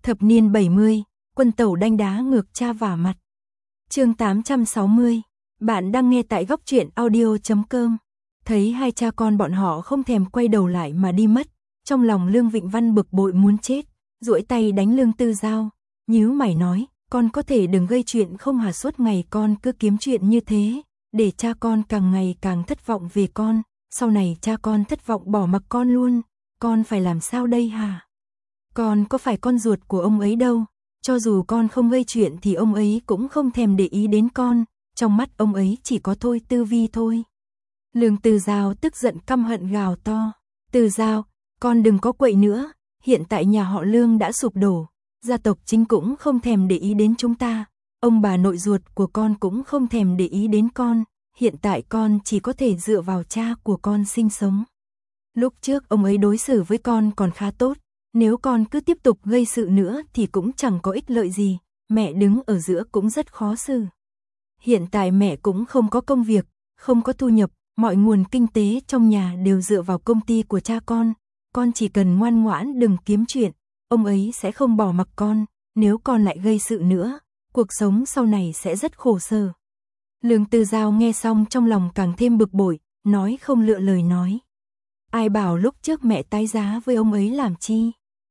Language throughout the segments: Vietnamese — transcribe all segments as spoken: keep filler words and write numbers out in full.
Thập niên bảy mươi, quân tẩu đanh đá ngược cha vả mặt. Chương tám trăm sáu mươi. Bạn đang nghe tại góc truyện audio chấm com. Thấy hai cha con bọn họ không thèm quay đầu lại mà đi mất, trong lòng Lương Vịnh Văn bực bội muốn chết, duỗi tay đánh Lương Tư Giao, nhíu mày nói, con có thể đừng gây chuyện không hả, suốt ngày con cứ kiếm chuyện như thế, để cha con càng ngày càng thất vọng về con, sau này cha con thất vọng bỏ mặc con luôn, con phải làm sao đây hả? Con có phải con ruột của ông ấy đâu, cho dù con không gây chuyện thì ông ấy cũng không thèm để ý đến con, trong mắt ông ấy chỉ có Thôi Tư Vi thôi. Lương Tư Giao tức giận căm hận gào to, Tư Giao, con đừng có quậy nữa, hiện tại nhà họ Lương đã sụp đổ, gia tộc chính cũng không thèm để ý đến chúng ta, ông bà nội ruột của con cũng không thèm để ý đến con, hiện tại con chỉ có thể dựa vào cha của con sinh sống. Lúc trước ông ấy đối xử với con còn khá tốt, nếu con cứ tiếp tục gây sự nữa thì cũng chẳng có ích lợi gì, mẹ đứng ở giữa cũng rất khó xử. Hiện tại mẹ cũng không có công việc, không có thu nhập, mọi nguồn kinh tế trong nhà đều dựa vào công ty của cha con, con chỉ cần ngoan ngoãn đừng kiếm chuyện, ông ấy sẽ không bỏ mặc con, nếu con lại gây sự nữa, cuộc sống sau này sẽ rất khổ sở. Lương Tư Giao nghe xong trong lòng càng thêm bực bội, nói không lựa lời nói. Ai bảo lúc trước mẹ tái giá với ông ấy làm chi?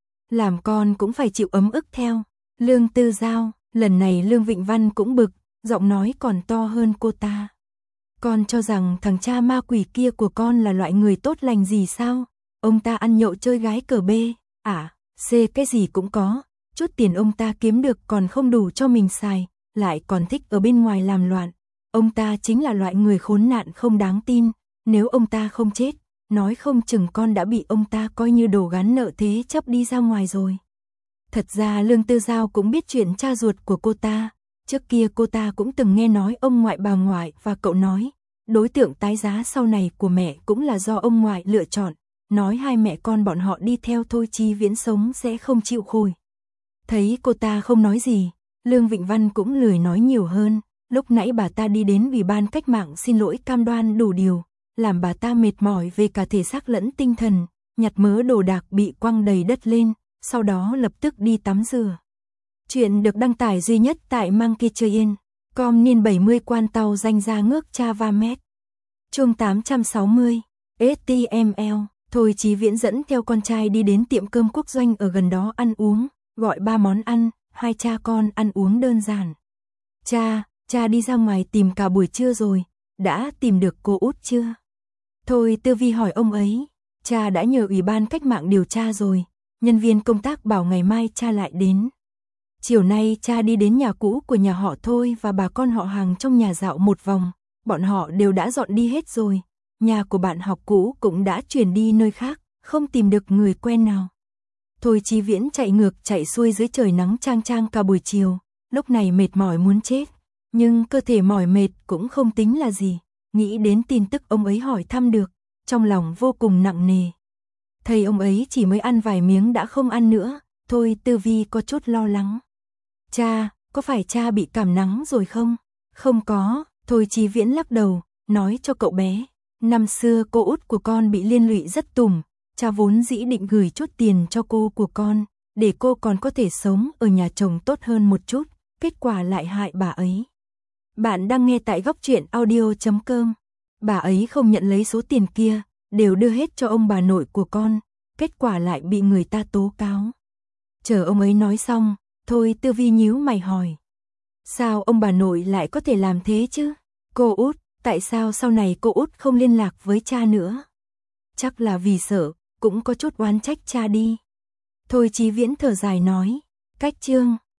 Làm con cũng phải chịu ấm ức theo. Lương Tư Giao, lần này Lương Vịnh Văn cũng bực, giọng nói còn to hơn cô ta. Con cho rằng thằng cha ma quỷ kia của con là loại người tốt lành gì sao? Ông ta ăn nhậu chơi gái cờ bê, à, C cái gì cũng có, chút tiền ông ta kiếm được còn không đủ cho mình xài, lại còn thích ở bên ngoài làm loạn. Ông ta chính là loại người khốn nạn không đáng tin, nếu ông ta không chết, nói không chừng con đã bị ông ta coi như đồ gán nợ thế chấp đi ra ngoài rồi. Thật ra Lương Tư Giao cũng biết chuyện cha ruột của cô ta, trước kia cô ta cũng từng nghe nói ông ngoại bà ngoại và cậu nói, đối tượng tái giá sau này của mẹ cũng là do ông ngoại lựa chọn, nói hai mẹ con bọn họ đi theo Thôi Chí Viễn sống sẽ không chịu khôi. Thấy cô ta không nói gì, Lương Vịnh Văn cũng lười nói nhiều hơn, lúc nãy bà ta đi đến Ủy ban cách mạng xin lỗi cam đoan đủ điều, làm bà ta mệt mỏi về cả thể xác lẫn tinh thần, nhặt mớ đồ đạc bị quăng đầy đất lên, sau đó lập tức đi tắm rửa. Chuyện được đăng tải duy nhất tại Monkey Chơi Yên, com niên bảy mươi quan tàu danh ra ngước cha va mét. Chương tám trăm sáu mươi, ét tê em lờ, Thôi Chí Viễn dẫn theo con trai đi đến tiệm cơm quốc doanh ở gần đó ăn uống, gọi ba món ăn, hai cha con ăn uống đơn giản. Cha, cha đi ra ngoài tìm cả buổi trưa rồi, đã tìm được cô út chưa? Thôi Tư Vi hỏi ông ấy, cha đã nhờ Ủy ban cách mạng điều tra rồi, nhân viên công tác bảo ngày mai cha lại đến. Chiều nay cha đi đến nhà cũ của nhà họ Thôi và bà con họ hàng trong nhà dạo một vòng, bọn họ đều đã dọn đi hết rồi, nhà của bạn học cũ cũng đã chuyển đi nơi khác, không tìm được người quen nào. Thôi Chí Viễn chạy ngược chạy xuôi dưới trời nắng chang chang cả buổi chiều, lúc này mệt mỏi muốn chết, nhưng cơ thể mỏi mệt cũng không tính là gì, nghĩ đến tin tức ông ấy hỏi thăm được, trong lòng vô cùng nặng nề. Thấy ông ấy chỉ mới ăn vài miếng đã không ăn nữa, Thôi Tư Vi có chút lo lắng. Cha, có phải cha bị cảm nắng rồi không? Không có, Thôi Chí Viễn lắc đầu, nói cho cậu bé, năm xưa cô út của con bị liên lụy rất tủm, cha vốn dĩ định gửi chút tiền cho cô của con, để cô còn có thể sống ở nhà chồng tốt hơn một chút, kết quả lại hại bà ấy. Bạn đang nghe tại góc truyện audio chấm com. Bà ấy không nhận lấy số tiền kia, đều đưa hết cho ông bà nội của con, kết quả lại bị người ta tố cáo. Chờ ông ấy nói xong, Thôi Tư Vi nhíu mày hỏi. Sao ông bà nội lại có thể làm thế chứ? Cô út, tại sao sau này cô út không liên lạc với cha nữa? Chắc là vì sợ, cũng có chút oán trách cha đi. Thôi Chí Viễn thở dài nói, cách chương,